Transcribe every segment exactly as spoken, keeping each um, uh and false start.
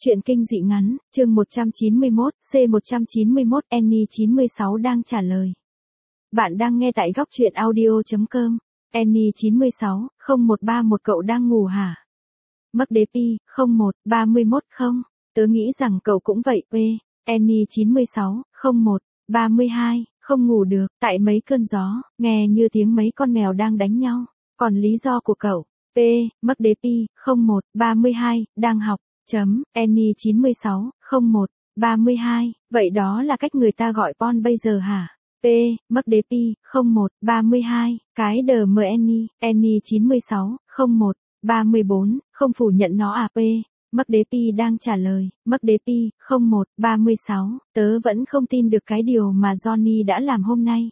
Truyện kinh dị ngắn, chương một trăm chín mươi mốt, C một trăm chín mươi mốt, Annie chín mươi sáu đang trả lời. Bạn đang nghe tại góc truyện audio chấm com. Annie chín mươi sáu, không một ba một cậu đang ngủ hả? Mắc đế pi, không một, ba mươi mốt không? Tớ nghĩ rằng cậu cũng vậy, P. Annie chín mươi sáu, không một, ba mươi hai, không ngủ được, tại mấy cơn gió, nghe như tiếng mấy con mèo đang đánh nhau. Còn lý do của cậu, P. Mắc đế pi, không một, ba mươi hai, đang học. Chấm, Annie chín mươi sáu, không một, ba mươi hai, vậy đó là cách người ta gọi Pon bây giờ hả? P. Mắc đế pi, không một, ba mươi hai, cái đờ mờ Annie, Annie chín mươi sáu, không một, ba mươi bốn, không phủ nhận nó à P. Mắc đế pi đang trả lời, Mắc đế pi, không một, ba mươi sáu, tớ vẫn không tin được cái điều mà Johnny đã làm hôm nay.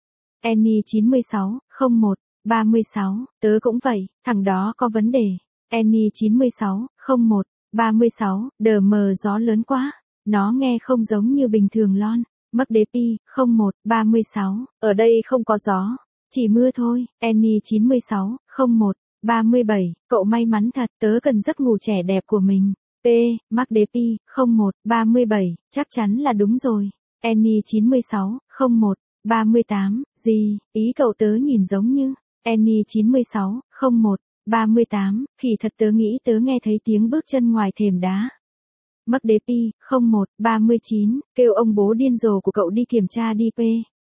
Annie chín mươi sáu, không một, ba mươi sáu, tớ cũng vậy, thằng đó có vấn đề. Annie chín mươi sáu, không một, ba mươi sáu, đờ mờ gió lớn quá, nó nghe không giống như bình thường lon. Mắc đế pi, không một, ba mươi sáu, ở đây không có gió, chỉ mưa thôi. Annie chín mươi sáu, không một, ba mươi bảy, cậu may mắn thật, tớ cần giấc ngủ trẻ đẹp của mình. P. Mắc đế pi, không một, ba mươi bảy, chắc chắn là đúng rồi. Annie chín mươi sáu, không một, ba mươi tám, gì, ý cậu tớ nhìn giống như. Annie chín mươi sáu, không một, ba mươi tám, khỉ thật tớ nghĩ tớ nghe thấy tiếng bước chân ngoài thềm đá. Mắc đế pi, không một, ba mươi chín, kêu ông bố điên rồ của cậu đi kiểm tra đi P.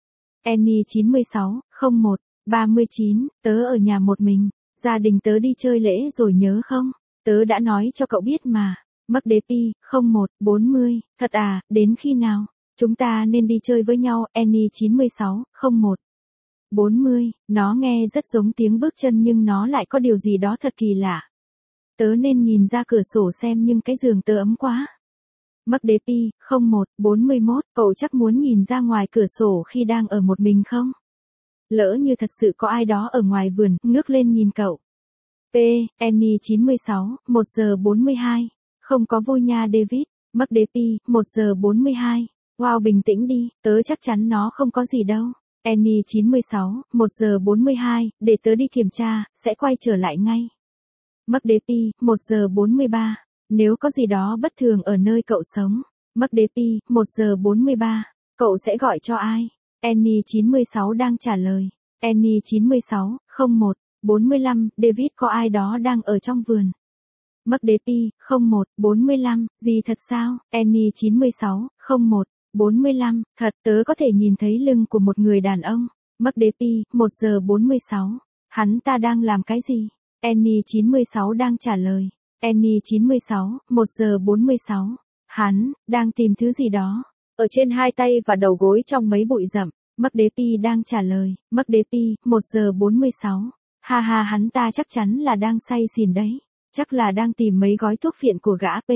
Annie chín mươi sáu, không một, ba mươi chín, tớ ở nhà một mình, gia đình tớ đi chơi lễ rồi nhớ không? Tớ đã nói cho cậu biết mà. Mắc đế pi, không một, bốn mươi, thật à, đến khi nào? Chúng ta nên đi chơi với nhau. Annie chín mươi sáu, không một, bốn mươi, nó nghe rất giống tiếng bước chân nhưng nó lại có điều gì đó thật kỳ lạ. Tớ nên nhìn ra cửa sổ xem nhưng cái giường tớ ấm quá. Mắc đế pi, không một, bốn mươi mốt, cậu chắc muốn nhìn ra ngoài cửa sổ khi đang ở một mình không? Lỡ như thật sự có ai đó ở ngoài vườn, ngước lên nhìn cậu. P. Annie chín mươi sáu, một giờ bốn mươi hai, không có vui nha David. Mắc đế pi, một giờ bốn mươi hai, wow bình tĩnh đi, tớ chắc chắn nó không có gì đâu. Annie chín mươi sáu, một giờ bốn mươi hai, để tớ đi kiểm tra, sẽ quay trở lại ngay. Mắc đế pi, một giờ bốn mươi ba, nếu có gì đó bất thường ở nơi cậu sống. Mắc đế pi, một giờ bốn mươi ba, cậu sẽ gọi cho ai? Annie chín mươi sáu đang trả lời. Annie chín mươi sáu, không một, bốn mươi lăm, David có ai đó đang ở trong vườn. Mắc đế pi, không một, bốn mươi lăm, gì thật sao? Annie chín mươi sáu, không một, bốn mươi lăm, thật, tớ có thể nhìn thấy lưng của một người đàn ông. Mắc đế pi, một giờ bốn mươi sáu, hắn ta đang làm cái gì? Annie chín mươi sáu đang trả lời. Annie chín mươi sáu, một giờ bốn mươi sáu, hắn đang tìm thứ gì đó ở trên hai tay và đầu gối trong mấy bụi rậm. Mắc đế pi đang trả lời. Mắc đế pi, một giờ bốn mươi sáu, ha ha hắn ta chắc chắn là đang say xỉn đấy, chắc là đang tìm mấy gói thuốc phiện của gã P.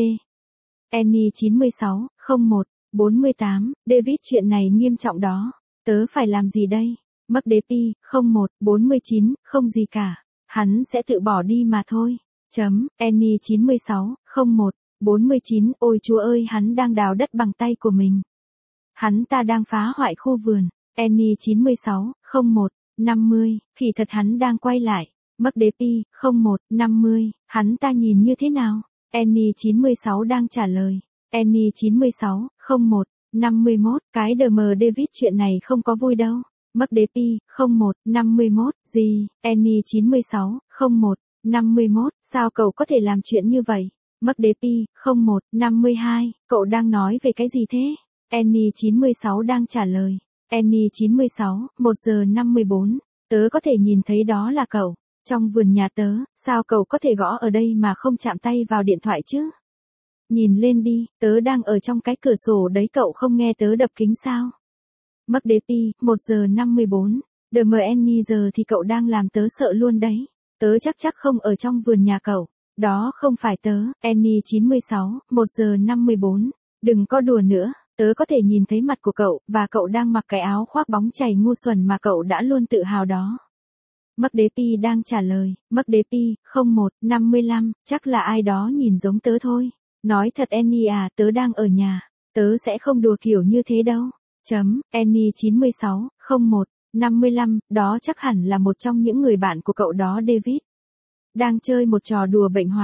Annie chín mươi sáu, không một, bốn mươi tám, David chuyện này nghiêm trọng đó, tớ phải làm gì đây? Mắc đế pi, không một, bốn mươi chín, không gì cả, hắn sẽ tự bỏ đi mà thôi. Chấm, Annie chín mươi sáu, không một, bốn mươi chín, ôi chúa ơi hắn đang đào đất bằng tay của mình. Hắn ta đang phá hoại khu vườn. Annie chín mươi sáu, không một, năm mươi, khỉ thật hắn đang quay lại. Mắc đế pi, không một, năm mươi, hắn ta nhìn như thế nào? Annie chín mươi sáu đang trả lời. Annie chín mươi sáu, không một, năm mươi mốt, cái đờ mờ David chuyện này không có vui đâu. Mắc đế pi, không một, năm mươi mốt, gì? Annie chín mươi sáu, không một, năm mươi mốt, sao cậu có thể làm chuyện như vậy? Mắc đế pi, không một, năm mươi hai, cậu đang nói về cái gì thế? Annie chín mươi sáu đang trả lời. Annie chín mươi sáu, một giờ năm mươi bốn, tớ có thể nhìn thấy đó là cậu, trong vườn nhà tớ, sao cậu có thể gõ ở đây mà không chạm tay vào điện thoại chứ? Nhìn lên đi, tớ đang ở trong cái cửa sổ đấy cậu không nghe tớ đập kính sao? Mắc đế pi, một giờ năm mươi bốn, đờ mờ Annie giờ thì cậu đang làm tớ sợ luôn đấy, tớ chắc chắc không ở trong vườn nhà cậu, đó không phải tớ. Annie chín mươi sáu, một giờ năm mươi bốn, đừng có đùa nữa. Tớ có thể nhìn thấy mặt của cậu, và cậu đang mặc cái áo khoác bóng chày ngu xuẩn mà cậu đã luôn tự hào đó. Mắc đế pi đang trả lời. Mắc đế pi, không một, năm mươi lăm, chắc là ai đó nhìn giống tớ thôi. Nói thật Annie à, tớ đang ở nhà, tớ sẽ không đùa kiểu như thế đâu. Chấm, Annie chín mươi sáu, không một, năm mươi lăm, đó chắc hẳn là một trong những người bạn của cậu đó David. Đang chơi một trò đùa bệnh hoạn.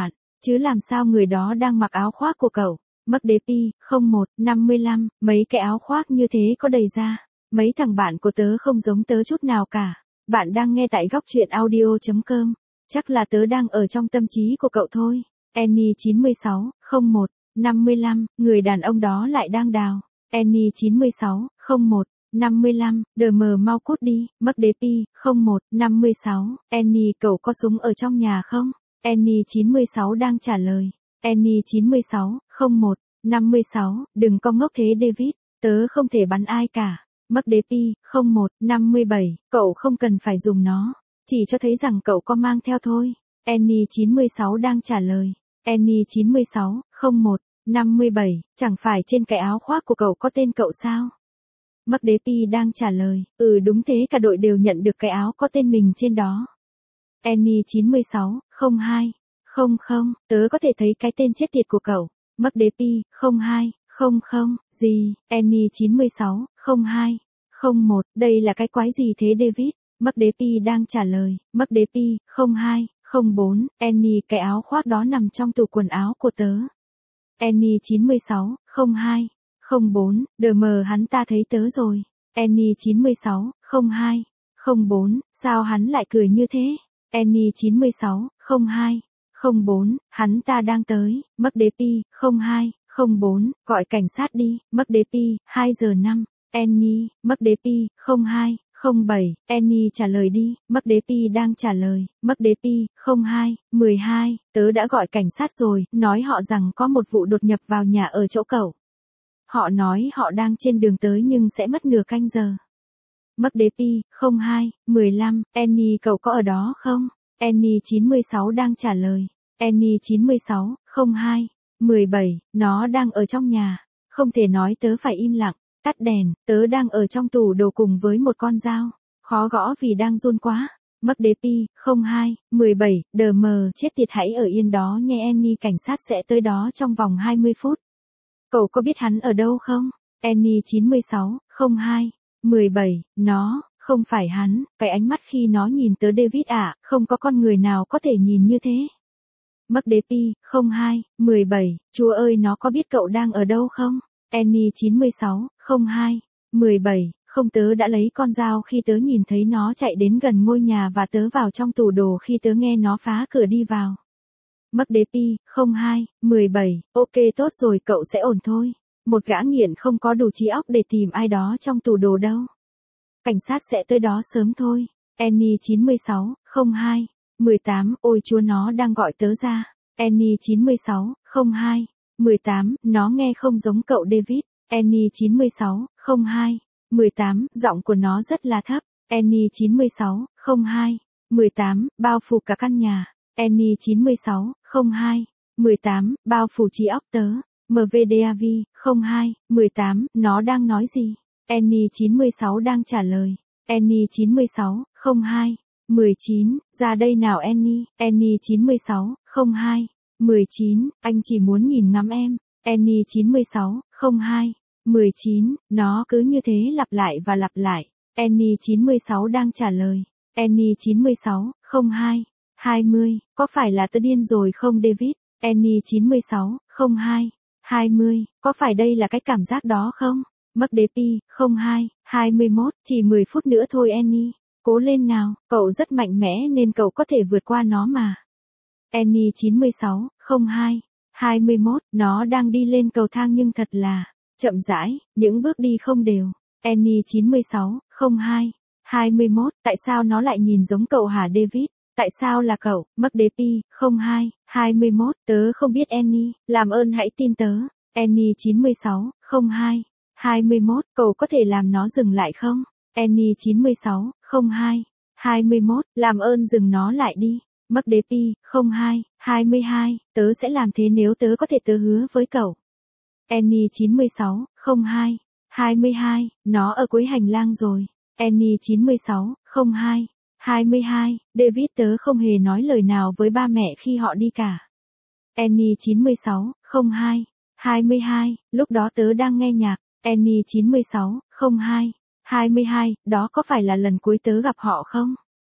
chứ làm sao người đó đang mặc áo khoác của cậu. Mất đế pi, không một, năm mươi lăm, mấy cái áo khoác như thế có đầy ra. Mấy thằng bạn của tớ không giống tớ chút nào cả. Bạn đang nghe tại góc truyện audio.com. Chắc là tớ đang ở trong tâm trí của cậu thôi. Annie chín mươi sáu, không một, năm mươi lăm, người đàn ông đó lại đang đào. Annie chín mươi sáu, không một, năm mươi lăm, đờ mờ mau cút đi. Mất đế pi, không một, năm mươi sáu, Annie cậu có súng ở trong nhà không? Annie chín mươi sáu đang trả lời. Annie chín mươi sáu, không một, năm mươi sáu, đừng có ngốc thế David, tớ không thể bắn ai cả. Mất đế pi, không một, năm mươi bảy, cậu không cần phải dùng nó, chỉ cho thấy rằng cậu có mang theo thôi. Annie chín mươi sáu đang trả lời. Annie chín mươi sáu, không một, năm mươi bảy, chẳng phải trên cái áo khoác của cậu có tên cậu sao? Mất đế pi đang trả lời. Ừ đúng thế, cả đội đều nhận được cái áo có tên mình trên đó. Annie chín mươi sáu, không hai, không không, tớ có thể thấy cái tên chết tiệt của cậu. Mất đế pi, không hai, không không, gì? Annie chín mươi sáu, không hai, không một, đây là cái quái gì thế David? Mất đế pi đang trả lời. Mất đế pi, không hai, không bốn, Annie cái áo khoác đó nằm trong tủ quần áo của tớ. Annie chín mươi sáu, không hai, không bốn, đờ mờ hắn ta thấy tớ rồi. Annie chín mươi sáu, không hai, không bốn, sao hắn lại cười như thế? Annie chín mươi sáu, không hai, không bốn, hắn ta đang tới. Mất đế pi, không hai, không bốn, gọi cảnh sát đi. Mất đế pi, hai giờ năm, Annie. Mất đế pi, không hai, không bảy, Annie trả lời đi. Mất đế pi đang trả lời. Mất đế pi, không hai, mười hai, tớ đã gọi cảnh sát rồi, nói họ rằng có một vụ đột nhập vào nhà ở chỗ cậu. Họ nói họ đang trên đường tới nhưng sẽ mất nửa canh giờ. Mất đế pi, không hai, mười lăm, Annie cậu có ở đó không? Annie chín mươi sáu đang trả lời. Annie chín mươi sáu, không hai, mười bảy, nó đang ở trong nhà. Không thể nói tớ phải im lặng, tắt đèn, tớ đang ở trong tủ đồ cùng với một con dao. Khó gõ vì đang run quá. Mất đế pi, không hai, mười bảy, đờ mờ chết tiệt hãy ở yên đó nghe Annie cảnh sát sẽ tới đó trong vòng hai mươi phút. Cậu có biết hắn ở đâu không? Annie chín mươi sáu, không hai, mười bảy, nó, không phải hắn, cái ánh mắt khi nó nhìn tớ David ạ, không có con người nào có thể nhìn như thế. Mất đế pi, không hai, mười bảy, Chúa ơi nó có biết cậu đang ở đâu không? Annie chín mươi sáu, không hai, mười bảy, không tớ đã lấy con dao khi tớ nhìn thấy nó chạy đến gần ngôi nhà và tớ vào trong tủ đồ khi tớ nghe nó phá cửa đi vào. Mất đế pi, không hai, mười bảy, ok tốt rồi cậu sẽ ổn thôi. Một gã nghiện không có đủ trí óc để tìm ai đó trong tủ đồ đâu. Cảnh sát sẽ tới đó sớm thôi. Annie chín mươi sáu, không hai, mười tám, ôi chúa nó đang gọi tớ ra. Annie chín mươi sáu, không hai, mười tám, nó nghe không giống cậu David. Annie chín mươi sáu, không hai, mười tám, giọng của nó rất là thấp. Annie chín mươi sáu, không hai, mười tám, bao phủ cả căn nhà. Annie chín mươi sáu, không hai, mười tám, bao phủ trí óc tớ. em vê đê vê, không hai, mười tám, nó đang nói gì? Annie chín mươi sáu đang trả lời. Annie chín mươi sáu, không hai, mười chín, ra đây nào Annie. Annie chín mươi sáu, không hai, mười chín, anh chỉ muốn nhìn ngắm em. Annie chín mươi sáu, không hai, mười chín, nó cứ như thế lặp lại và lặp lại. Annie chín mươi sáu đang trả lời. Annie chín mươi sáu, không hai, hai mươi, có phải là tớ điên rồi không David? Annie chín mươi sáu, không hai, hai mươi, có phải đây là cái cảm giác đó không? Mất đế pi, không hai, hai mươi mốt, chỉ mười phút nữa thôi Annie. Cố lên nào, cậu rất mạnh mẽ nên cậu có thể vượt qua nó mà. Annie chín mươi sáu, không hai, hai mươi mốt, nó đang đi lên cầu thang nhưng thật là chậm rãi, những bước đi không đều. Annie chín mươi sáu, không hai, hai mươi mốt, tại sao nó lại nhìn giống cậu hả David? Tại sao là cậu? Mất đế pi, không hai, hai mươi mốt, tớ không biết Annie, làm ơn hãy tin tớ. Annie chín mươi sáu, không hai, hai mươi mốt, cậu có thể làm nó dừng lại không? Annie chín mươi sáu, không hai, hai mươi mốt, làm ơn dừng nó lại đi. Mất đế pi, không hai, hai mươi hai, tớ sẽ làm thế nếu tớ có thể tớ hứa với cậu. Annie chín mươi sáu, không hai, hai mươi hai, nó ở cuối hành lang rồi. Annie chín mươi sáu, không hai, hai mươi hai, David tớ không hề nói lời nào với ba mẹ khi họ đi cả. Annie chín mươi sáu, không hai, hai mươi hai, lúc đó tớ đang nghe nhạc. Annie chín mươi sáu, không hai, hai mươi hai, đó có phải là lần cuối tớ gặp họ không?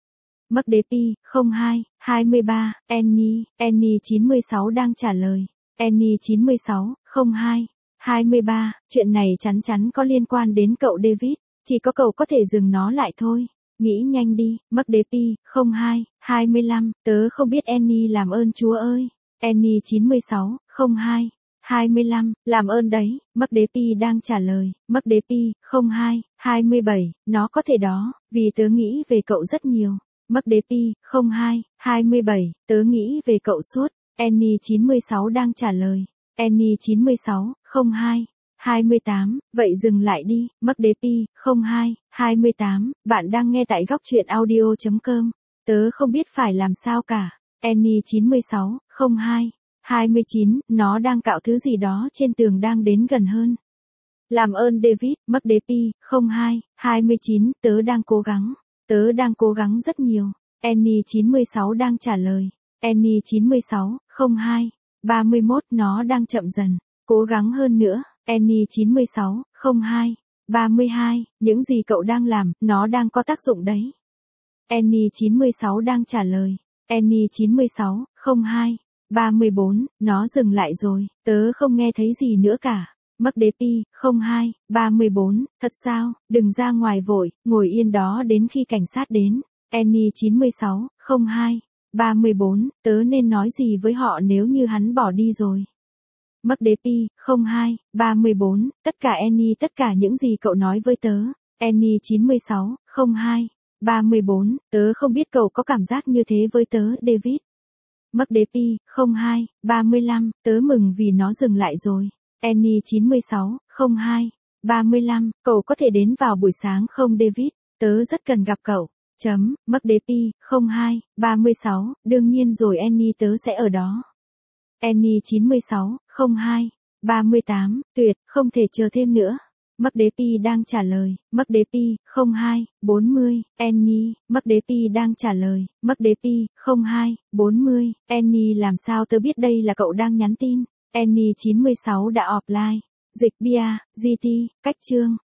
Mắc đế pi, không hai, hai mươi ba, Annie, Annie chín mươi sáu đang trả lời. Annie chín mươi sáu, không hai, hai mươi ba, chuyện này chắn chắn có liên quan đến cậu David, chỉ có cậu có thể dừng nó lại thôi. Nghĩ nhanh đi, mắc đế pi, không hai, hai mươi lăm, tớ không biết Annie làm ơn chúa ơi. Annie chín mươi sáu, không hai, hai mươi lăm, làm ơn đấy, mắc đế pi đang trả lời. Mắc đế pi, không hai, hai mươi bảy, nó có thể đó, vì tớ nghĩ về cậu rất nhiều. Mắc đế pi, không hai, hai mươi bảy, tớ nghĩ về cậu suốt. Annie chín mươi sáu đang trả lời. Annie chín mươi sáu, không hai, hai mươi tám, vậy dừng lại đi. Mắc đế pi, không hai, hai mươi tám, bạn đang nghe tại góc truyện audio.com. Tớ không biết phải làm sao cả. Annie chín mươi sáu, không hai, hai mươi chín, nó đang cạo thứ gì đó trên tường đang đến gần hơn. Làm ơn David, mắc đế pi, không hai, hai mươi chín, tớ đang cố gắng. Tớ đang cố gắng rất nhiều. Annie chín mươi sáu đang trả lời. Annie chín mươi sáu, không hai, ba mươi mốt, nó đang chậm dần. Cố gắng hơn nữa. Annie chín mươi sáu, không hai, ba mươi hai, những gì cậu đang làm, nó đang có tác dụng đấy. Annie chín mươi sáu đang trả lời. Annie chín mươi sáu, không hai, ba mươi bốn, nó dừng lại rồi, tớ không nghe thấy gì nữa cả. Mắc đế pi, không hai, ba mươi bốn, thật sao, đừng ra ngoài vội, ngồi yên đó đến khi cảnh sát đến. Annie chín mươi sáu, không hai, ba mươi bốn, tớ nên nói gì với họ nếu như hắn bỏ đi rồi. Mắc đế pi, không hai, ba mươi bốn, tất cả Annie, tất cả những gì cậu nói với tớ. Annie chín mươi sáu, không hai, ba mươi bốn, tớ không biết cậu có cảm giác như thế với tớ, David. Mắc đế pi, không hai, ba mươi lăm, tớ mừng vì nó dừng lại rồi. Annie chín mươi sáu, không hai, ba mươi lăm, cậu có thể đến vào buổi sáng không David, tớ rất cần gặp cậu. Chấm, mắc đế pi, không hai, ba mươi sáu, đương nhiên rồi Annie, tớ sẽ ở đó. Annie chín mươi sáu, không hai, ba mươi tám, tuyệt, không thể chờ thêm nữa. Mắc đế pi đang trả lời. Mắc đế pi, không hai, bốn mươi, Annie, mắc đế pi đang trả lời. Mắc đế pi, không hai, bốn mươi, Annie, làm sao tớ biết đây là cậu đang nhắn tin. Annie chín mươi sáu đã offline. Dịch bia, giê tê, cách chương.